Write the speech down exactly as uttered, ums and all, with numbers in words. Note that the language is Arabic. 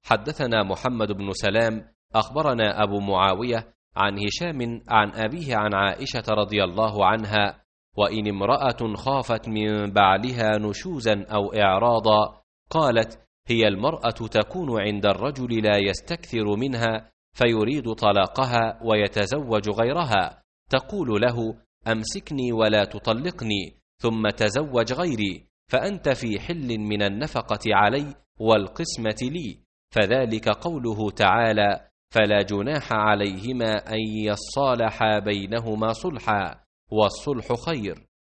حدثنا محمد بن سلام أخبرنا أبو معاوية عن هشام عن أبيه عن عائشة رضي الله عنها: وإن امرأة خافت من بعلها نشوزا أو إعراضا قالت: هي المرأة تكون عند الرجل لا يستكثر منها فيريد طلاقها ويتزوج غيرها، تقول له: أمسكني ولا تطلقني، ثم تزوج غيري، فأنت في حل من النفقة علي والقسمة لي. فذلك قوله تعالى: فلا جناح عليهما أن يصالحا بينهما صلحا، والصلح خير.